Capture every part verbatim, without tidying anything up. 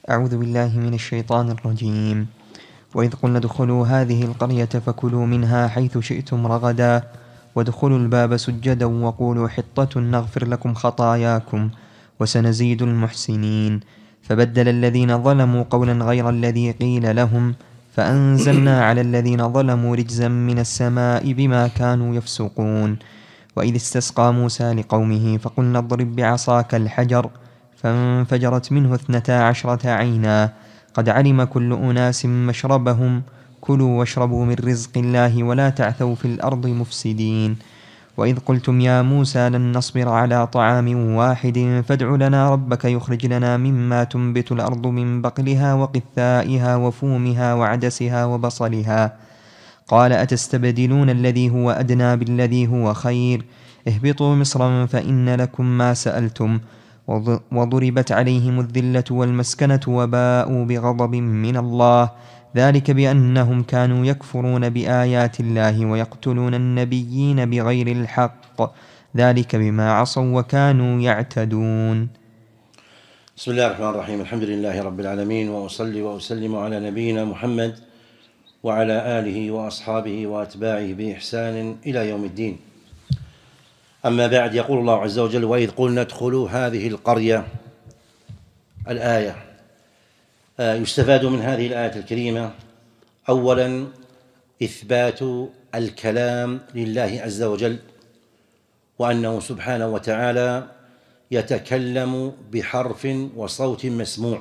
أعوذ بالله من الشيطان الرجيم. وإذ قلنا ادخلوا هذه القرية فكلوا منها حيث شئتم رغدا وادخلوا الباب سجدا وقولوا حطة نغفر لكم خطاياكم وسنزيد المحسنين. فبدل الذين ظلموا قولا غير الذي قيل لهم فأنزلنا على الذين ظلموا رجزا من السماء بما كانوا يفسقون. وإذ استسقى موسى لقومه فقلنا اضرب بعصاك الحجر فانفجرت منه اثنتا عشرة عينا قد علم كل أناس مشربهم كلوا واشربوا من رزق الله ولا تعثوا في الأرض مفسدين. وإذ قلتم يا موسى لن نصبر على طعام واحد فادع لنا ربك يخرج لنا مما تنبت الأرض من بقلها وقثائها وفومها وعدسها وبصلها قال أتستبدلون الذي هو أدنى بالذي هو خير اهبطوا مصرا فإن لكم ما سألتم وضربت عليهم الذلة والمسكنة وباءوا بغضب من الله ذلك بأنهم كانوا يكفرون بآيات الله ويقتلون النبيين بغير الحق ذلك بما عصوا وكانوا يعتدون. بسم الله الرحمن الرحيم. الحمد لله رب العالمين، وأصلي وأسلم على نبينا محمد وعلى آله وأصحابه وأتباعه بإحسان إلى يوم الدين. أما بعد، يقول الله عز وجل: وإذ قلنا ادخلوا هذه القرية. الآية يستفاد من هذه الآية الكريمة أولا إثبات الكلام لله عز وجل، وأنه سبحانه وتعالى يتكلم بحرف وصوت مسموع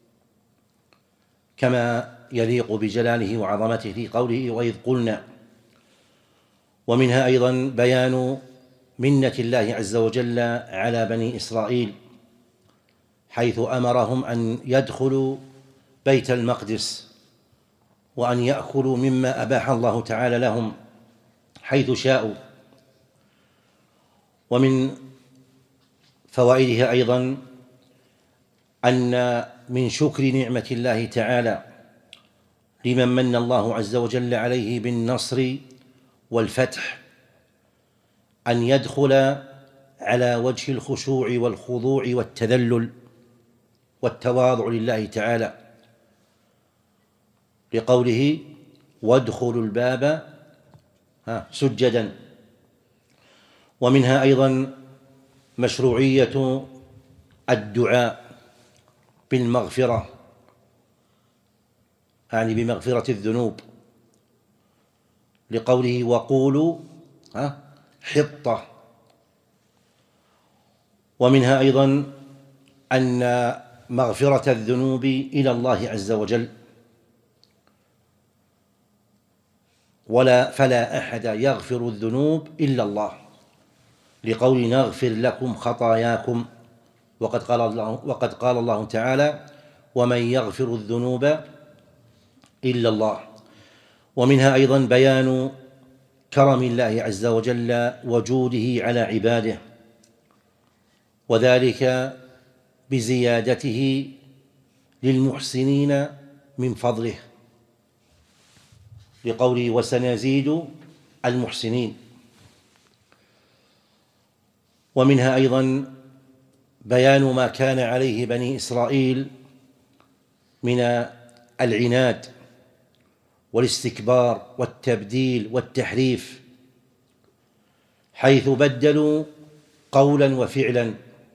كما يليق بجلاله وعظمته في قوله وإذ قلنا. ومنها أيضا بيان منة الله عز وجل على بني إسرائيل، حيث أمرهم أن يدخلوا بيت المقدس وأن يأكلوا مما أباح الله تعالى لهم حيث شاءوا. ومن فوائدها أيضا أن من شكر نعمة الله تعالى لمن من الله عز وجل عليه بالنصر والفتح أن يدخل على وجه الخشوع والخضوع والتذلل والتواضع لله تعالى، لقوله وادخلوا الباب سجدا. ومنها أيضا مشروعية الدعاء بالمغفرة، يعني بمغفرة الذنوب، لقوله وقولوا حطة. ومنها أيضا أن مغفرة الذنوب إلى الله عز وجل، ولا فلا أحد يغفر الذنوب إلا الله، لقول نغفر لكم خطاياكم، وقد قال الله, وقد قال الله تعالى ومن يغفر الذنوب إلا الله. ومنها أيضا بيان كرم الله عز وجل وجوده على عباده، وذلك بزيادته للمحسنين من فضله، لقوله وسنزيد المحسنين. ومنها أيضا بيان ما كان عليه بني إسرائيل من العناد والاستكبار والتبديل والتحريف، حيث بدلوا قولا وفعلا،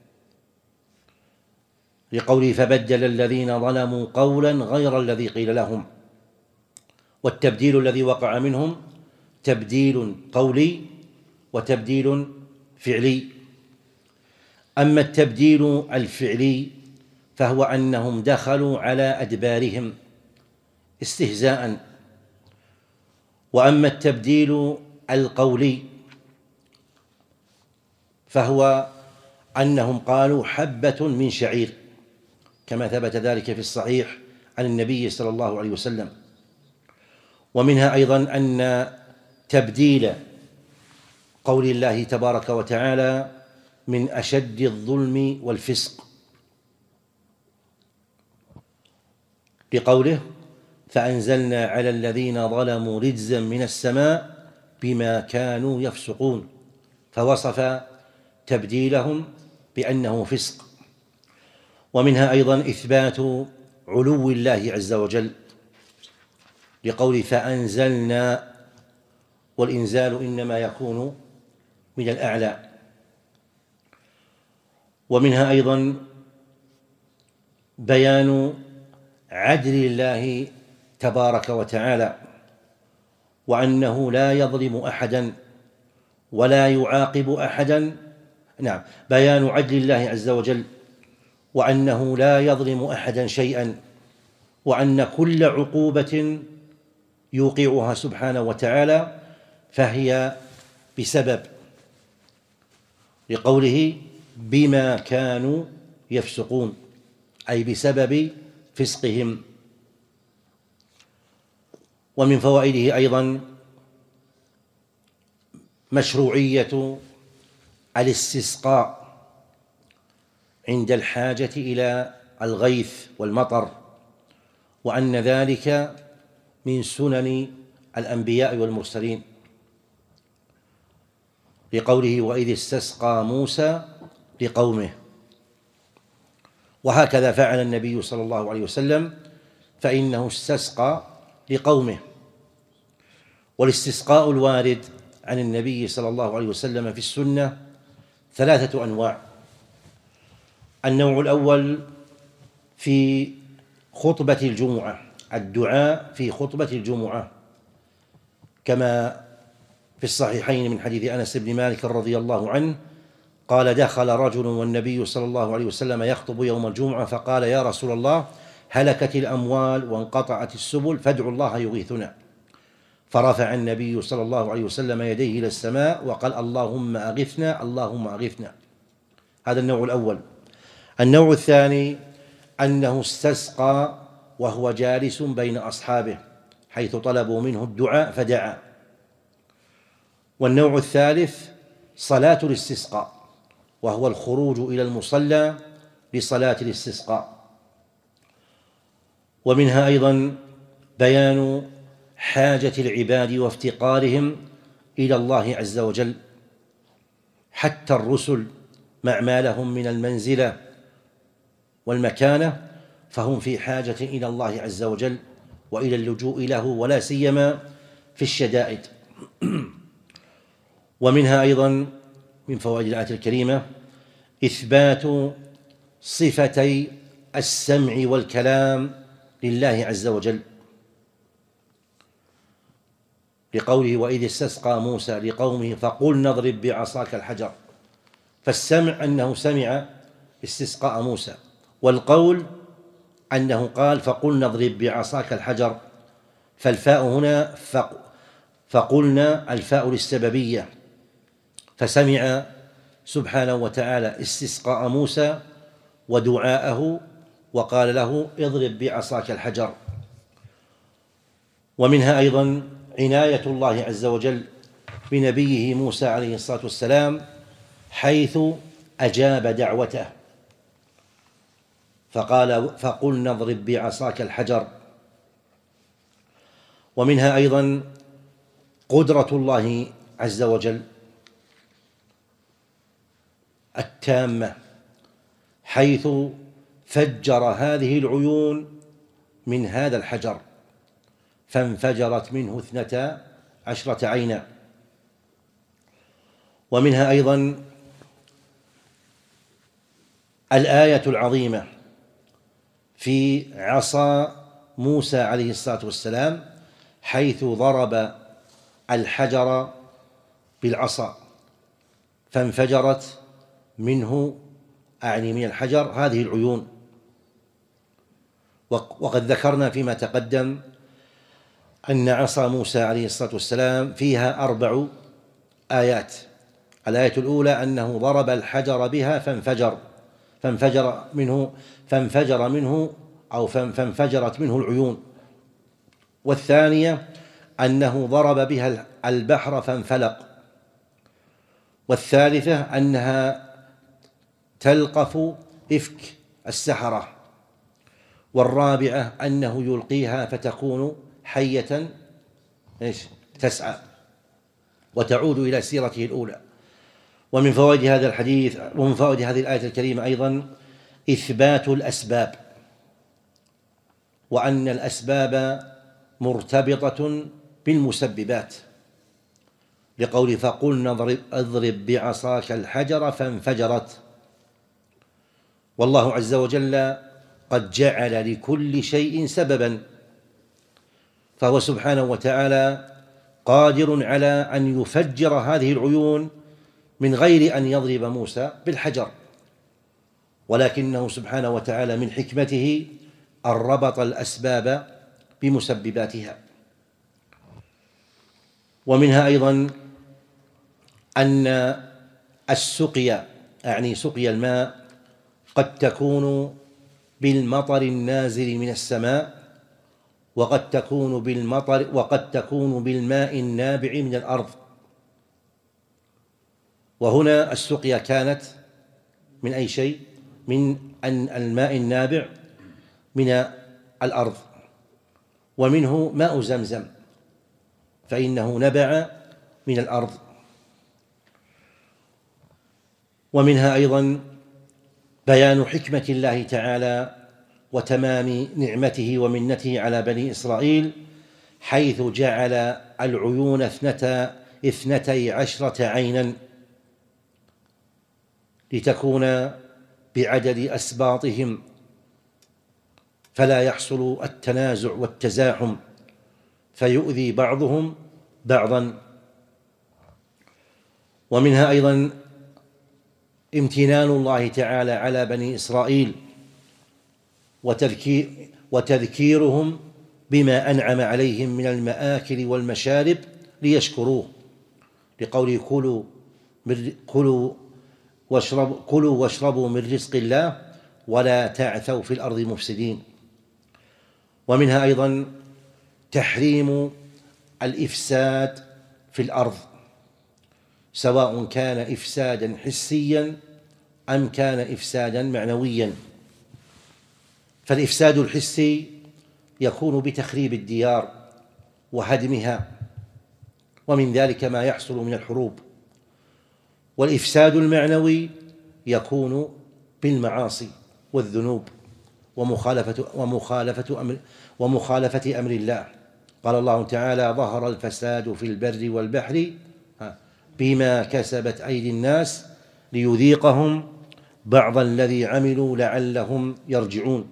لقوله فبدل الذين ظلموا قولا غير الذي قيل لهم. والتبديل الذي وقع منهم تبديل قولي وتبديل فعلي. أما التبديل الفعلي فهو أنهم دخلوا على أدبارهم استهزاء. وأما التبديل القولي فهو أنهم قالوا حبة من شعير، كما ثبت ذلك في الصحيح عن النبي صلى الله عليه وسلم. ومنها أيضا أن تبديل قول الله تبارك وتعالى من أشد الظلم والفسق، لقوله فأنزلنا على الذين ظلموا رجزا من السماء بما كانوا يفسقون، فوصف تبديلهم بأنه فسق. ومنها أيضا إثبات علو الله عز وجل لقول فأنزلنا، والإنزال إنما يكون من الأعلى. ومنها أيضا بيان عدل الله تبارك وتعالى، وأنه لا يظلم أحدا ولا يعاقب أحدا. نعم، بيان عدل الله عز وجل وأنه لا يظلم أحدا شيئا، وأن كل عقوبة يوقعها سبحانه وتعالى فهي بسبب، لقوله بما كانوا يفسقون، أي بسبب فسقهم. ومن فوائده أيضا مشروعية الاستسقاء عند الحاجة إلى الغيث والمطر، وأن ذلك من سنن الأنبياء والمرسلين، لقوله وإذ استسقى موسى لقومه. وهكذا فعل النبي صلى الله عليه وسلم، فإنه استسقى لقومه. والاستسقاء الوارد عن النبي صلى الله عليه وسلم في السنة ثلاثة أنواع. النوع الأول في خطبة الجمعة، الدعاء في خطبة الجمعة، كما في الصحيحين من حديث أنس بن مالك رضي الله عنه قال دخل رجل والنبي صلى الله عليه وسلم يخطب يوم الجمعة فقال يا رسول الله هلكت الأموال وانقطعت السبل فادعوا الله يغيثنا. فرفع النبي صلى الله عليه وسلم يديه إلى السماء وقال اللهم أغثنا اللهم أغثنا. هذا النوع الأول. النوع الثاني أنه استسقى وهو جالس بين أصحابه حيث طلبوا منه الدعاء فدعا. والنوع الثالث صلاة الاستسقاء، وهو الخروج إلى المصلى لصلاة الاستسقاء. ومنها أيضا بيان حاجة العباد وافتقارهم إلى الله عز وجل، حتى الرسل مع ما لهم من المنزلة والمكانة فهم في حاجة إلى الله عز وجل وإلى اللجوء له، ولا سيما في الشدائد. ومنها أيضا من فوائد الآية الكريمة إثبات صفتي السمع والكلام لله عز وجل، لقوله وإذ استسقى موسى لقومه فقلنا اضرب بعصاك الحجر. فالسمع أنه سمع استسقاء موسى، والقول أنه قال فقلنا اضرب بعصاك الحجر. فالفاء هنا فقلنا الفاء للسببية، فسمع سبحانه وتعالى استسقاء موسى ودعاءه وقال له اضرب بعصاك الحجر. ومنها أيضا عناية الله عز وجل بنبيه موسى عليه الصلاة والسلام حيث أجاب دعوته فقال فقلنا اضرب بعصاك الحجر. ومنها أيضا قدرة الله عز وجل التامة حيث فجر هذه العيون من هذا الحجر فانفجرت منه اثنتا عشرة عينا. ومنها أيضا الآية العظيمة في عصا موسى عليه الصلاة والسلام حيث ضرب الحجر بالعصا فانفجرت منه أعني من الحجر هذه العيون. وقد ذكرنا فيما تقدم أن عصا موسى عليه الصلاة والسلام فيها أربع آيات. الآية الأولى أنه ضرب الحجر بها فانفجر فانفجر منه فانفجر منه أو فانفجرت منه العيون. والثانية أنه ضرب بها البحر فانفلق. والثالثة أنها تلقف إفك السحرة. والرابعة أنه يلقيها فتكون حية إيش تسعى وتعود إلى سيرته الأولى. ومن فوائد هذا الحديث ومن فوائد هذه الآية الكريمة أيضا إثبات الأسباب، وأن الأسباب مرتبطة بالمسببات، لقول فقلنا اضرب, اضرب بعصاك الحجر فانفجرت. والله عز وجل قد جعل لكل شيء سببا، فهو سبحانه وتعالى قادر على أن يفجر هذه العيون من غير أن يضرب موسى بالحجر، ولكنه سبحانه وتعالى من حكمته أن ربط الأسباب بمسبباتها. ومنها أيضا أن السقيا، أعني سقيا الماء، قد تكون بالمطر النازل من السماء، وقد تكون بالمطر وقد تكون بالماء النابع من الأرض. وهنا السقيا كانت من أي شيء؟ من الماء النابع من الأرض، ومنه ماء زمزم فإنه نبع من الأرض. ومنها أيضا بيان حكمة الله تعالى وتمام نعمته ومنته على بني إسرائيل، حيث جعل العيون اثنتا اثنتي عشرة عينا لتكون بعدد أسباطهم، فلا يحصل التنازع والتزاحم فيؤذي بعضهم بعضا. ومنها أيضا امتنان الله تعالى على بني إسرائيل وتذكير وتذكيرهم بما أنعم عليهم من المآكل والمشارب ليشكروه، لقوله كلوا كلوا واشربوا كلوا واشربوا من رزق الله ولا تعثوا في الأرض مفسدين. ومنها أيضا تحريم الإفساد في الأرض، سواء كان إفسادا حسيا أم كان إفسادا معنويا. فالإفساد الحسي يكون بتخريب الديار وهدمها، ومن ذلك ما يحصل من الحروب. والإفساد المعنوي يكون بالمعاصي والذنوب ومخالفة, ومخالفة, أمر ومخالفة أمر الله. قال الله تعالى ظهر الفساد في البر والبحر بما كسبت أيدي الناس ليذيقهم بعض الذي عملوا لعلهم يرجعون.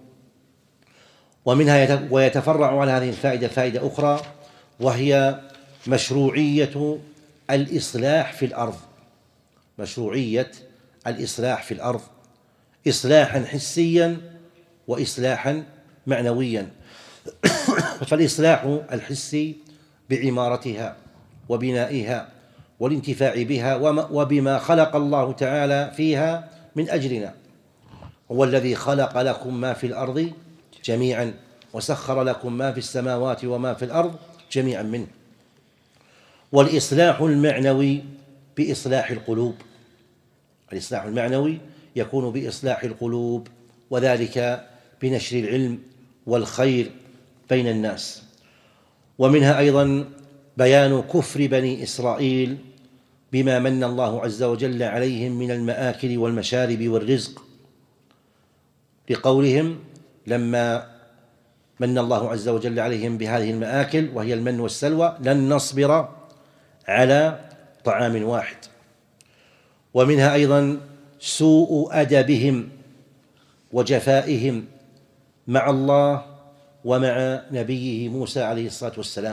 ومنها ويتفرع على هذه الفائدة فائدة أخرى، وهي مشروعية الإصلاح في الأرض، مشروعية الإصلاح في الأرض، إصلاحا حسيا وإصلاحا معنويا. فالإصلاح الحسي بعمارتها وبنائها والانتفاع بها وبما خلق الله تعالى فيها من أجلنا، هو الذي خلق لكم ما في الأرض جميعا وسخر لكم ما في السماوات وما في الأرض جميعا منه. والإصلاح المعنوي بإصلاح القلوب، الإصلاح المعنوي يكون بإصلاح القلوب، وذلك بنشر العلم والخير بين الناس. ومنها أيضا بيان كفر بني إسرائيل بما من الله عز وجل عليهم من المآكل والمشارب والرزق، لقولهم لما من الله عز وجل عليهم بهذه المآكل وهي المن والسلوى لن نصبر على طعام واحد. ومنها أيضا سوء أدبهم وجفائهم مع الله ومع نبيه موسى عليه الصلاة والسلام،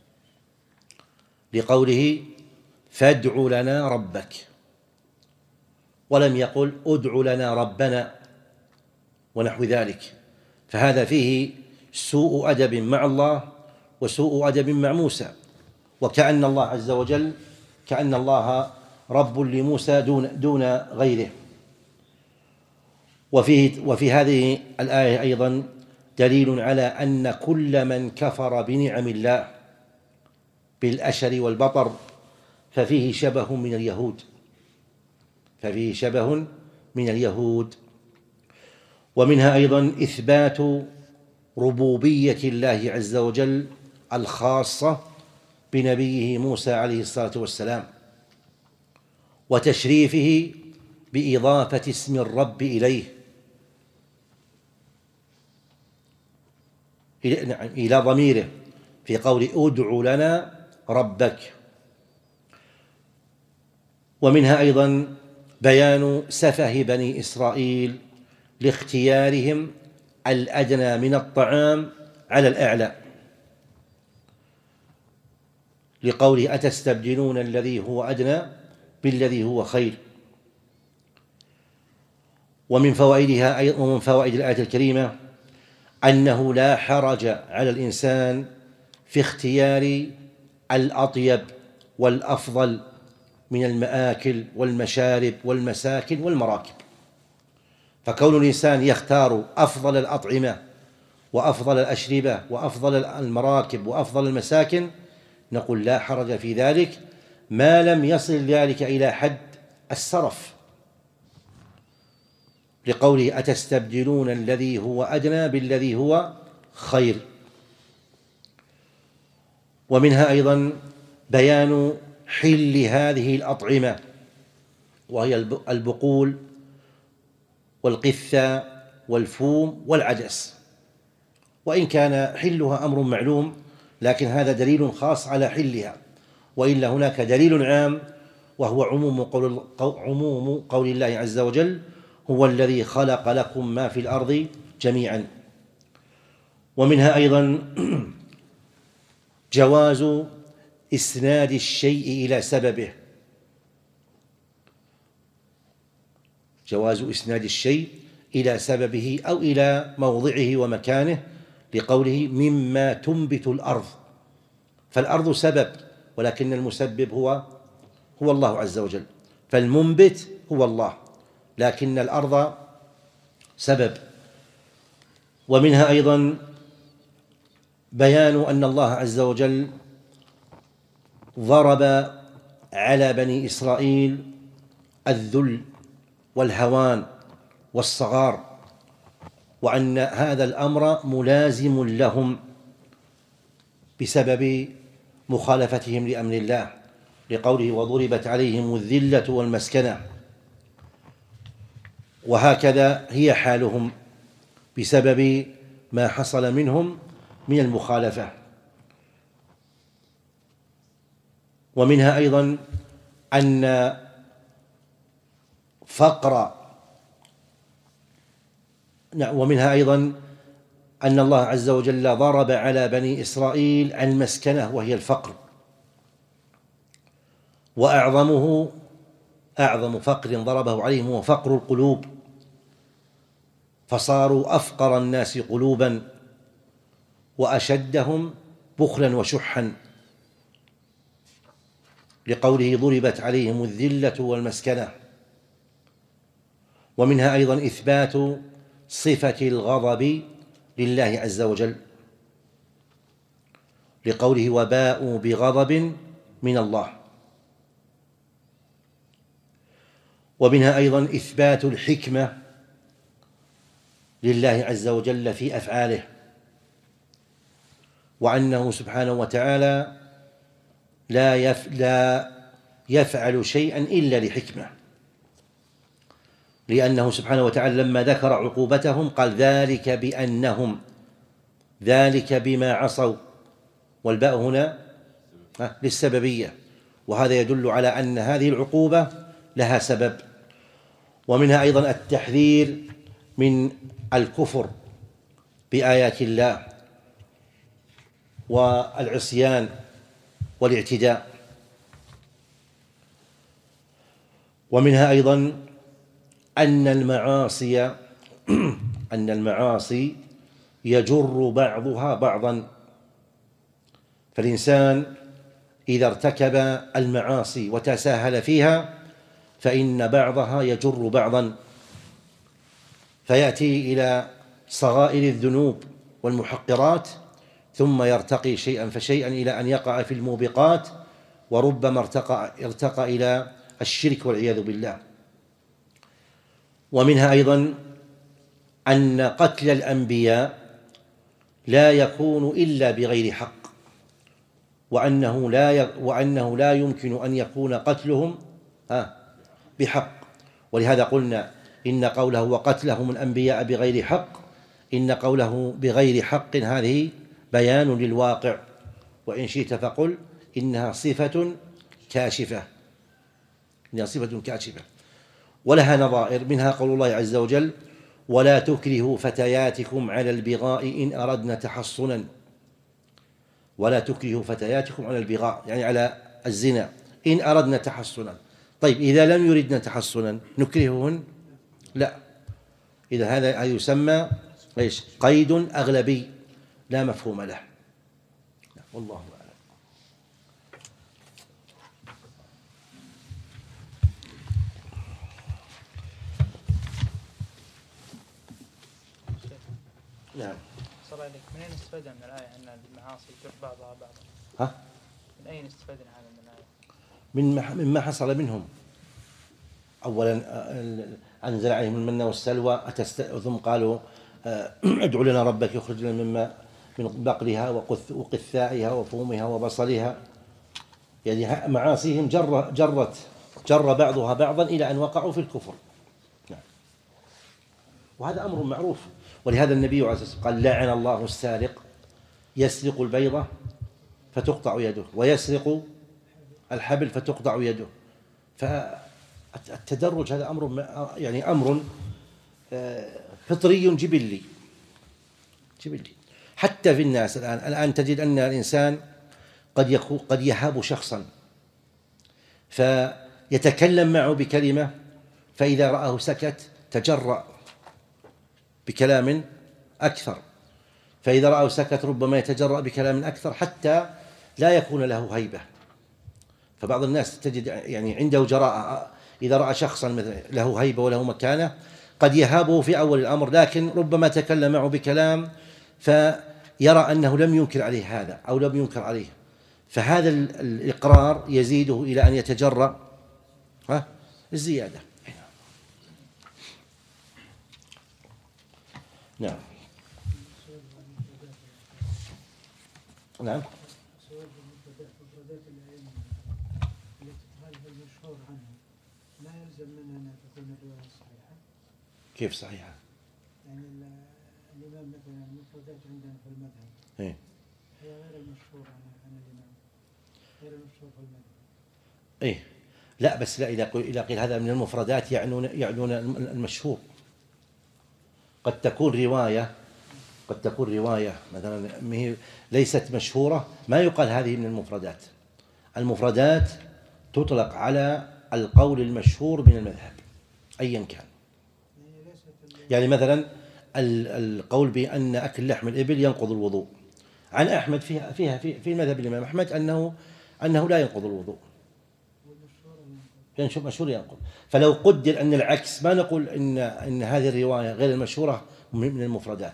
لقوله فادع لنا ربك، ولم يقل ادع لنا ربنا ونحو ذلك. فهذا فيه سوء أدب مع الله وسوء أدب مع موسى، وكأن الله عز وجل كأن الله رب لموسى دون, دون غيره. وفي, وفي هذه الآية أيضا دليل على أن كل من كفر بنعم الله بالأشر والبطر ففيه شبه من اليهود ففيه شبه من اليهود. ومنها أيضا إثبات ربوبية الله عز وجل الخاصة بنبيه موسى عليه الصلاة والسلام، وتشريفه بإضافة اسم الرب إليه، إلى ضميره في قول ادع لنا ربك. ومنها أيضا بيان سفه بني إسرائيل لاختيارهم الأدنى من الطعام على الأعلى، لقوله أتستبدلون الذي هو أدنى بالذي هو خير. ومن فوائدها ومن فوائد الآية الكريمة أنه لا حرج على الإنسان في اختيار الأطيب والأفضل من المآكل والمشارب والمساكن والمراكب، فكون الإنسان يختار أفضل الأطعمة وأفضل الأشربة وأفضل المراكب وأفضل المساكن نقول لا حرج في ذلك ما لم يصل ذلك إلى حد السرف، لقوله أتستبدلون الذي هو أدنى بالذي هو خير. ومنها أيضا بيان حل هذه الأطعمة وهي البقول والقثة والفوم والعدس، وإن كان حلها أمر معلوم لكن هذا دليل خاص على حلها، وإلا هناك دليل عام وهو عموم قول, عموم قول الله عز وجل هو الذي خلق لكم ما في الأرض جميعا. ومنها أيضا جواز إسناد الشيء إلى سببه، جواز إسناد الشيء إلى سببه أو إلى موضعه ومكانه، لقوله مما تنبت الأرض، فالأرض سبب ولكن المسبب هو هو الله عز وجل، فالمنبت هو الله لكن الأرض سبب. ومنها أيضا بيان أن الله عز وجل ضرب على بني إسرائيل الذل والهوان والصغار، وأن هذا الأمر ملازم لهم بسبب مخالفتهم لأمر الله، لقوله وضربت عليهم الذلة والمسكنة، وهكذا هي حالهم بسبب ما حصل منهم من المخالفة. ومنها أيضا أن فقر ومنها أيضا أن الله عز وجل ضرب على بني إسرائيل المسكنة وهي الفقر، وأعظمه أعظم فقر ضربه عليهم هو فقر القلوب، فصاروا أفقر الناس قلوبا وأشدهم بخلا وشحا، لقوله ضربت عليهم الذلة والمسكنة. ومنها أيضا إثبات صفة الغضب لله عز وجل، لقوله وباءوا بغضب من الله. ومنها أيضا إثبات الحكمة لله عز وجل في أفعاله، وأنه سبحانه وتعالى لا يف لا يفعل شيئا إلا لحكمة، لأنه سبحانه وتعالى لما ذكر عقوبتهم قال ذلك بأنهم ذلك بما عصوا، والباء هنا للسببية، وهذا يدل على أن هذه العقوبة لها سبب. ومنها أيضا التحذير من الكفر بآيات الله والعصيان والاعتداء. ومنها أيضا أن المعاصي أن المعاصي يجر بعضها بعضا، فالإنسان إذا ارتكب المعاصي وتساهل فيها فإن بعضها يجر بعضا، فيأتي إلى صغائر الذنوب والمحقرات ثم يرتقي شيئا فشيئا إلى أن يقع في الموبقات، وربما ارتقى, ارتقى إلى الشرك والعياذ بالله. ومنها أيضا أن قتل الأنبياء لا يكون إلا بغير حق، وأنه لا وأنه لا يمكن أن يكون قتلهم بحق، ولهذا قلنا إن قوله وقتلهم الأنبياء بغير حق إن قوله بغير حق هذه بيان للواقع، وإن شئت فقل إنها صفة كاشفة، إنها صفة كاشفة. ولها نظائر، منها قول الله عز وجل: ولا تكرهوا فتياتكم على البغاء إن أردنا تحصنا. ولا تكرهوا فتياتكم على البغاء يعني على الزنا إن أردنا تحصنا. طيب إذا لم يردنا تحصنا نكرههن؟ لا. إذا هذا يسمى إيش؟ قيد أغلبي لا مفهوم له. والله أعلم. نعم. صلى عليك، من أين استفدنا من الآية أن المعاصي تجر بعضها بعضا؟ ها؟ من أين استفدنا هذا من الآية؟ من مما حصل منهم. أولا أنزل عليهم المن والسلوى ثم قالوا ادعوا لنا ربك يخرج لنا مما من بقلها وقثائها وفومها وبصلها. يعني معاصيهم جر جرت جر بعضها بعضا إلى أن وقعوا في الكفر. نعم. وهذا أمر معروف، ولهذا النبي عليه الصلاة والسلام قال: لعن الله السارق يسرق البيضة فتقطع يده، ويسرق الحبل فتقطع يده. فالتدرج هذا أمر يعني أمر فطري جبلي جبلي حتى في الناس. الآن الآن تجد أن الإنسان قد يكون قد يهاب شخصا فيتكلم معه بكلمة، فإذا رآه سكت تجرأ بكلام أكثر، فإذا رآه سكت ربما يتجرأ بكلام أكثر حتى لا يكون له هيبة. فبعض الناس تجد يعني عنده جراءة، إذا رأى شخصا مثلا له هيبة وله مكانة قد يهابه في أول الأمر، لكن ربما تكلم معه بكلام فيرى أنه لم ينكر عليه هذا أو لم ينكر عليه، فهذا الإقرار يزيده إلى أن يتجرأ ها الزيادة. نعم. نعم. كيف صحيحة؟ يعني الإمام مثلا المفردات عندنا في المذهب إيه؟ هي غير المشهور عن الإمام، غير المشهور في المذهب. إيه؟ لا بس لا، إذا إذا قيل هذا من المفردات يعنون يعنون المشهور. قد تكون رواية قد تكون رواية مثلا ليست مشهورة، ما يقال هذه من المفردات. المفردات تطلق على القول المشهور من المذهب أيا كان. يعني مثلا القول بأن أكل لحم الإبل ينقض الوضوء، عن أحمد فيها فيها في في مذهب الإمام أحمد أنه أنه لا ينقض الوضوء، يعني شوف مشهور ينقض. فلو قدر أن العكس ما نقول إن إن هذه الرواية غير المشهورة من المفردات.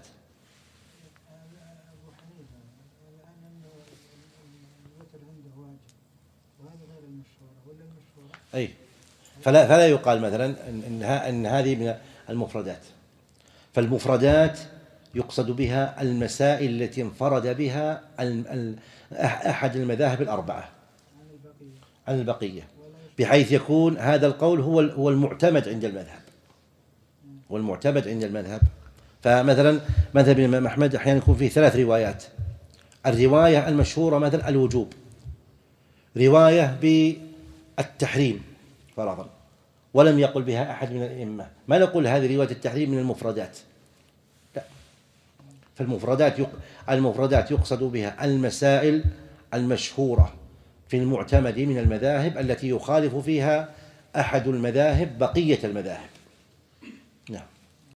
أبو حنيفة الآن الوتر عنده واجب وهذا غير المشهورة ولا المشهورة؟ أي فلا فلا يقال مثلا إن إن هذه من المفردات. فالمفردات يقصد بها المسائل التي انفرد بها أحد المذاهب الأربعة عن البقية، بحيث يكون هذا القول هو هو المعتمد عند المذهب والمعتمد عند المذهب. فمثلا مذهب الإمام أحمد أحيانا يكون فيه ثلاث روايات. الرواية المشهورة مثلا الوجوب، رواية بالتحريم فرضا ولم يقل بها أحد من الأئمة، ما نقول هذه رواية التحريم من المفردات، لا. فالمفردات يق... المفردات يقصد بها المسائل المشهورة في المعتمد من المذاهب التي يخالف فيها أحد المذاهب بقية المذاهب. نعم.